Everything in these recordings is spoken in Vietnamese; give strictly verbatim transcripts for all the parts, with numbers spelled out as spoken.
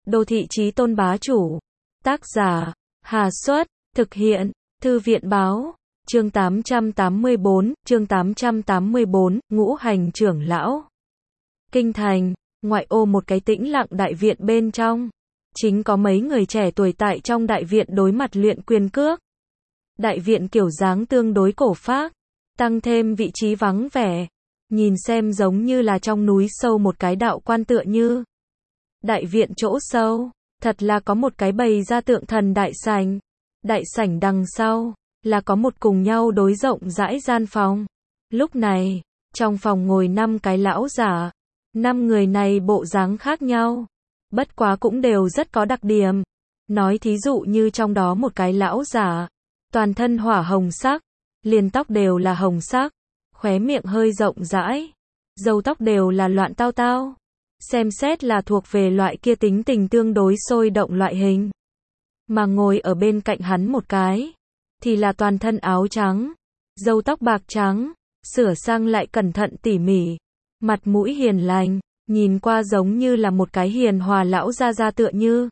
Đô thị chí tôn bá chủ. Tác giả, Hà Xuất, thực hiện, Thư viện Báo, chương tám trăm tám mươi bốn, chương tám trăm tám mươi bốn, ngũ hành trưởng lão. Kinh thành, ngoại ô một cái tĩnh lặng đại viện bên trong. Chính có mấy người trẻ tuổi tại trong đại viện đối mặt luyện quyền cước. Đại viện kiểu dáng tương đối cổ phác, tăng thêm vị trí vắng vẻ. Nhìn xem giống như là trong núi sâu một cái đạo quan tựa như. Đại viện chỗ sâu, thật là có một cái bày ra tượng thần đại sảnh. Đại sảnh đằng sau, là có một cùng nhau đối rộng rãi gian phòng. Lúc này, trong phòng ngồi năm cái lão giả. Năm người này bộ dáng khác nhau. Bất quá cũng đều rất có đặc điểm. Nói thí dụ như trong đó một cái lão giả. Toàn thân hỏa hồng sắc. Liền tóc đều là hồng sắc. Khóe miệng hơi rộng rãi. Râu tóc đều là loạn tao tao. Xem xét là thuộc về loại kia tính tình tương đối sôi động loại hình. Mà ngồi ở bên cạnh hắn một cái. Thì là toàn thân áo trắng. Râu tóc bạc trắng. Sửa sang lại cẩn thận tỉ mỉ. Mặt mũi hiền lành. Nhìn qua giống như là một cái hiền hòa lão gia gia tựa như.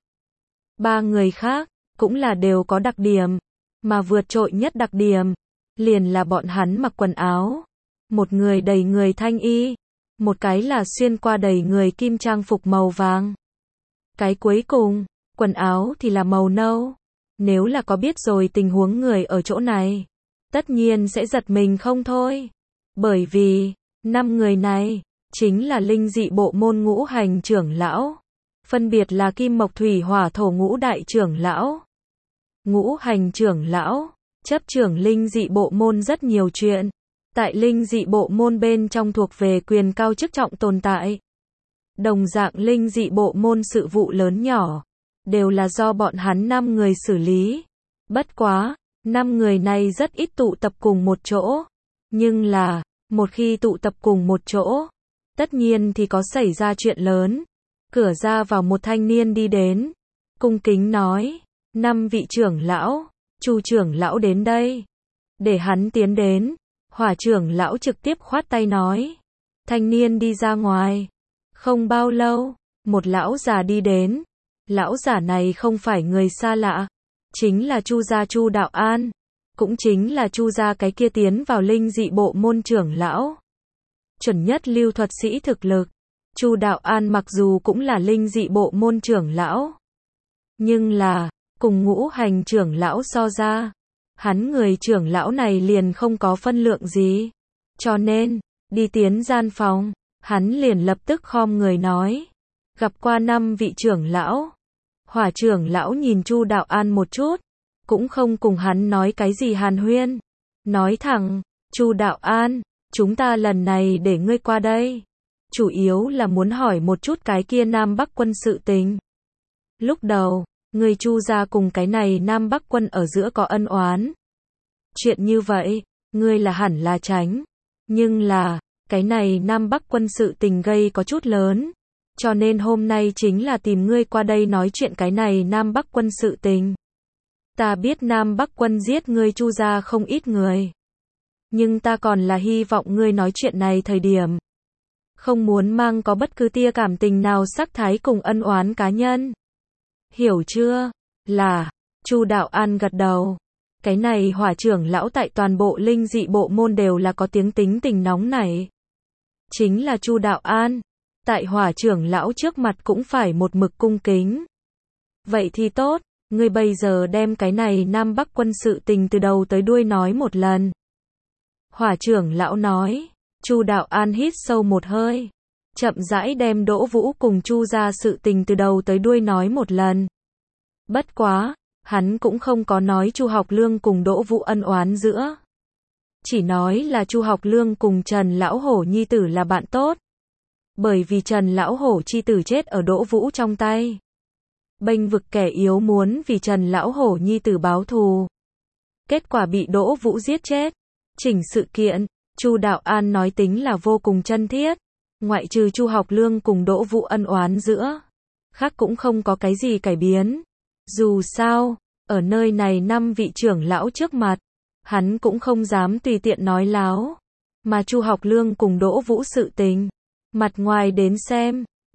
Ba người khác, cũng là đều có đặc điểm. Mà vượt trội nhất đặc điểm. Liền là bọn hắn mặc quần áo. Một người đầy người thanh y. Một cái là xuyên qua đầy người kim trang phục màu vàng. Cái cuối cùng, quần áo thì là màu nâu. Nếu là có biết rồi tình huống người ở chỗ này, tất nhiên sẽ giật mình không thôi. Bởi vì, năm người này, chính là linh dị bộ môn ngũ hành trưởng lão. Phân biệt là kim mộc thủy hỏa thổ ngũ đại trưởng lão. Ngũ hành trưởng lão, chấp trưởng linh dị bộ môn rất nhiều chuyện. Tại linh dị bộ môn bên trong thuộc về quyền cao chức trọng tồn tại. Đồng dạng linh dị bộ môn sự vụ lớn nhỏ, đều là do bọn hắn năm người xử lý. Bất quá, năm người này rất ít tụ tập cùng một chỗ. Nhưng là, một khi tụ tập cùng một chỗ, tất nhiên thì có xảy ra chuyện lớn. Cửa ra vào một thanh niên đi đến, cung kính nói, năm vị trưởng lão, Chu trưởng lão đến đây. Để hắn tiến đến. Hỏa trưởng lão trực tiếp khoát tay nói. Thanh niên đi ra ngoài. Không bao lâu, một lão già đi đến. Lão giả này không phải người xa lạ. Chính là Chu gia Chu Đạo An. Cũng chính là Chu gia cái kia tiến vào linh dị bộ môn trưởng lão. Chuẩn nhất lưu thuật sĩ thực lực. Chu Đạo An mặc dù cũng là linh dị bộ môn trưởng lão. Nhưng là, cùng ngũ hành trưởng lão so ra. Hắn người trưởng lão này liền không có phân lượng gì. Cho nên, đi tiến gian phòng, hắn liền lập tức khom người nói. Gặp qua năm vị trưởng lão. Hỏa trưởng lão nhìn Chu Đạo An một chút. Cũng không cùng hắn nói cái gì hàn huyên. Nói thẳng, Chu Đạo An, chúng ta lần này để ngươi qua đây. Chủ yếu là muốn hỏi một chút cái kia Nam Bắc quân sự tình. Lúc đầu, người Chu gia cùng cái này Nam Bắc quân ở giữa có ân oán. Chuyện như vậy, ngươi là hẳn là tránh. Nhưng là, cái này Nam Bắc quân sự tình gây có chút lớn. Cho nên hôm nay chính là tìm ngươi qua đây nói chuyện cái này Nam Bắc quân sự tình. Ta biết Nam Bắc quân giết ngươi Chu gia không ít người. Nhưng ta còn là hy vọng ngươi nói chuyện này thời điểm. Không muốn mang có bất cứ tia cảm tình nào sắc thái cùng ân oán cá nhân. Hiểu chưa? Là, Chu Đạo An gật đầu. Cái này hỏa trưởng lão tại toàn bộ linh dị bộ môn đều là có tiếng tính tình nóng nảy. Chính là Chu Đạo An. Tại hỏa trưởng lão trước mặt cũng phải một mực cung kính. Vậy thì tốt, ngươi bây giờ đem cái này Nam Bắc quân sự tình từ đầu tới đuôi nói một lần. Hỏa trưởng lão nói. Chu Đạo An hít sâu một hơi. Chậm rãi đem Đỗ Vũ cùng Chu gia sự tình từ đầu tới đuôi nói một lần. Bất quá, hắn cũng không có nói Chu Học Lương cùng Đỗ Vũ ân oán giữa. Chỉ nói là Chu Học Lương cùng Trần Lão Hổ nhi tử là bạn tốt. Bởi vì Trần Lão Hổ chi tử chết ở Đỗ Vũ trong tay. Bênh vực kẻ yếu muốn vì Trần Lão Hổ nhi tử báo thù. Kết quả bị Đỗ Vũ giết chết. Chỉnh sự kiện, Chu Đạo An nói tính là vô cùng chân thiết. Ngoại trừ Chu Học Lương cùng Đỗ Vũ ân oán giữa. Khác cũng không có cái gì cải biến. Dù sao, ở nơi này năm vị trưởng lão trước mặt, hắn cũng không dám tùy tiện nói láo. Mà Chu Học Lương cùng Đỗ Vũ sự tình, mặt ngoài đến xem,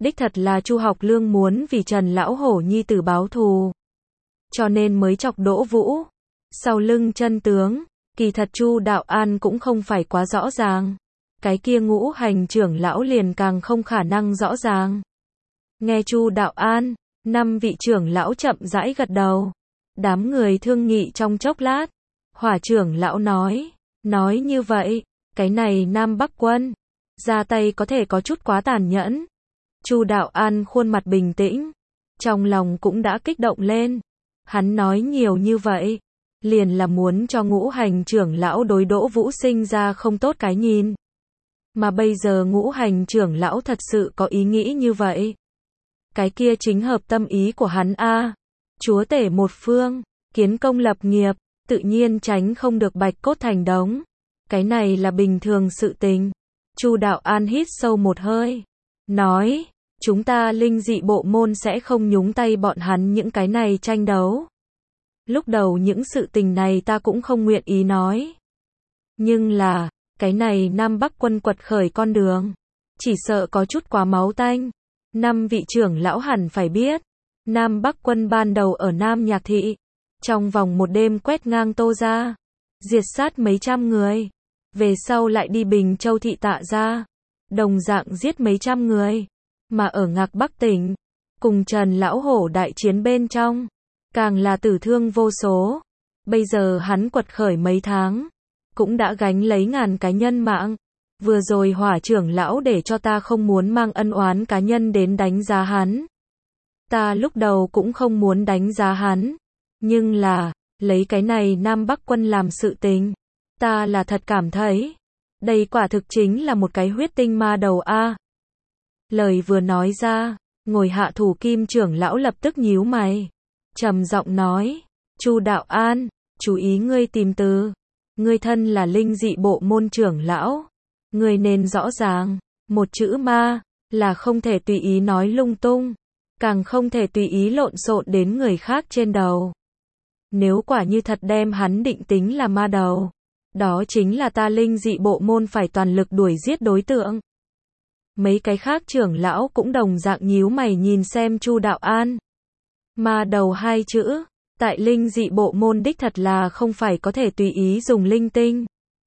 Đích thật là Chu Học Lương muốn vì Trần lão hổ nhi tử báo thù, cho nên mới chọc Đỗ Vũ. Sau lưng chân tướng, kỳ thật Chu Đạo An cũng không phải quá rõ ràng. Cái kia Ngũ Hành trưởng lão liền càng không khả năng rõ ràng. Nghe Chu Đạo An, năm vị trưởng lão chậm rãi gật đầu. Đám người thương nghị trong chốc lát. Hỏa trưởng lão nói, nói như vậy, cái này Nam Bắc quân, ra tay có thể có chút quá tàn nhẫn. Chu Đạo An khuôn mặt bình tĩnh, trong lòng cũng đã kích động lên. Hắn nói nhiều như vậy, liền là muốn cho Ngũ Hành trưởng lão đối Đỗ Vũ sinh ra không tốt cái nhìn. Mà bây giờ Ngũ Hành trưởng lão thật sự có ý nghĩ như vậy. Cái kia chính hợp tâm ý của hắn a. Chúa tể một phương, kiến công lập nghiệp, tự nhiên tránh không được bạch cốt thành đống. Cái này là bình thường sự tình. Chu Đạo An hít sâu một hơi, nói, chúng ta linh dị bộ môn sẽ không nhúng tay bọn hắn những cái này tranh đấu. Lúc đầu những sự tình này ta cũng không nguyện ý nói. Nhưng là, cái này Nam Bắc quân quật khởi con đường, chỉ sợ có chút quá máu tanh. Năm vị trưởng lão hẳn phải biết, Nam Bắc quân ban đầu ở Nam Nhạc Thị, trong vòng một đêm quét ngang Tô gia, diệt sát mấy trăm người. Về sau lại đi Bình Châu Thị Tạ gia, đồng dạng giết mấy trăm người. Mà ở Ngạc Bắc tỉnh, cùng Trần lão hổ đại chiến bên trong, càng là tử thương vô số. Bây giờ hắn quật khởi mấy tháng, cũng đã gánh lấy ngàn cá nhân mạng. Vừa rồi Hỏa trưởng lão để cho ta không muốn mang ân oán cá nhân đến đánh giá hắn. Ta lúc đầu cũng không muốn đánh giá hắn, nhưng là, lấy cái này Nam Bắc quân làm sự tình, ta là thật cảm thấy, đây quả thực chính là một cái huyết tinh ma đầu a. Lời vừa nói ra, ngồi hạ thủ Kim trưởng lão lập tức nhíu mày, trầm giọng nói, Chu Đạo An, chú ý ngươi tìm từ, ngươi thân là linh dị bộ môn trưởng lão, ngươi nên rõ ràng, một chữ ma, là không thể tùy ý nói lung tung, càng không thể tùy ý lộn xộn đến người khác trên đầu. Nếu quả như thật đem hắn định tính là ma đầu, đó chính là ta linh dị bộ môn phải toàn lực đuổi giết đối tượng. Mấy cái khác trưởng lão cũng đồng dạng nhíu mày nhìn xem Chu Đạo An. Ma đầu hai chữ, tại linh dị bộ môn đích thật là không phải có thể tùy ý dùng linh tinh.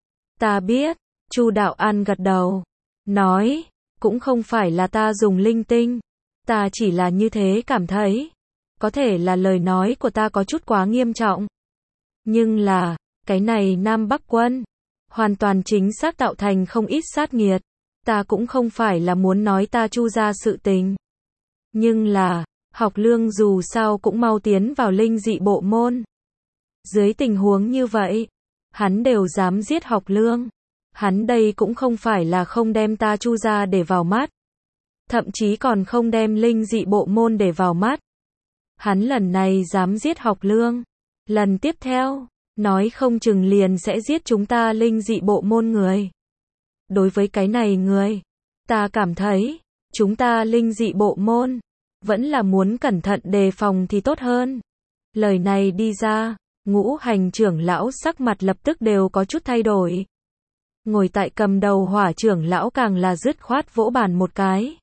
Ta biết, Chu Đạo An gật đầu, nói, cũng không phải là ta dùng linh tinh, ta chỉ là như thế cảm thấy. Có thể là lời nói của ta có chút quá nghiêm trọng. Nhưng là, cái này Nam Bắc quân, hoàn toàn chính xác tạo thành không ít sát nghiệt. Ta cũng không phải là muốn nói ta Chu ra sự tình. Nhưng là, Học Lương dù sao cũng mau tiến vào linh dị bộ môn. Dưới tình huống như vậy, hắn đều dám giết Học Lương. Hắn đây cũng không phải là không đem ta Chu ra để vào mắt. Thậm chí còn không đem linh dị bộ môn để vào mắt. Hắn lần này dám giết Học Lương. Lần tiếp theo, nói không chừng liền sẽ giết chúng ta linh dị bộ môn người. Đối với cái này người, ta cảm thấy, chúng ta linh dị bộ môn, vẫn là muốn cẩn thận đề phòng thì tốt hơn. Lời này đi ra, Ngũ Hành trưởng lão sắc mặt lập tức đều có chút thay đổi. Ngồi tại cầm đầu Hỏa trưởng lão càng là dứt khoát vỗ bàn một cái.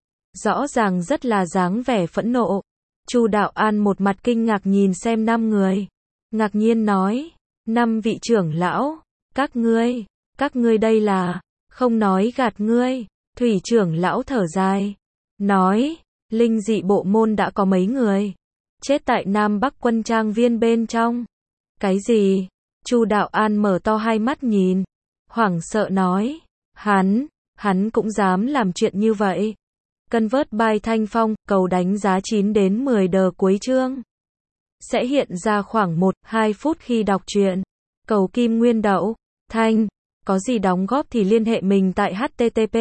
Rõ ràng rất là dáng vẻ phẫn nộ. Chu Đạo An một mặt kinh ngạc nhìn xem năm người. Ngạc nhiên nói, năm vị trưởng lão, các ngươi, các ngươi đây là, không nói gạt ngươi. Thủy trưởng lão thở dài, nói, linh dị bộ môn đã có mấy người chết tại Nam Bắc quân trang viên bên trong. Cái gì? Chu Đạo An mở to hai mắt nhìn, hoảng sợ nói, hắn, hắn cũng dám làm chuyện như vậy. Cân vớt bài thanh phong, cầu đánh giá chín đến mười đờ cuối chương. Sẽ hiện ra khoảng một đến hai phút khi đọc truyện. Cầu kim nguyên đậu, thanh, có gì đóng góp thì liên hệ mình tại http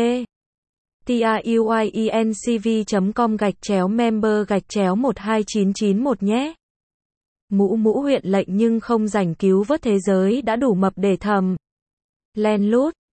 tiuyencv chấm com gạch chéo member gạch chéo một hai chín chín một nhé. Mũ mũ huyện lệnh nhưng không rảnh cứu vớt thế giới đã đủ mập để thầm. Len lút.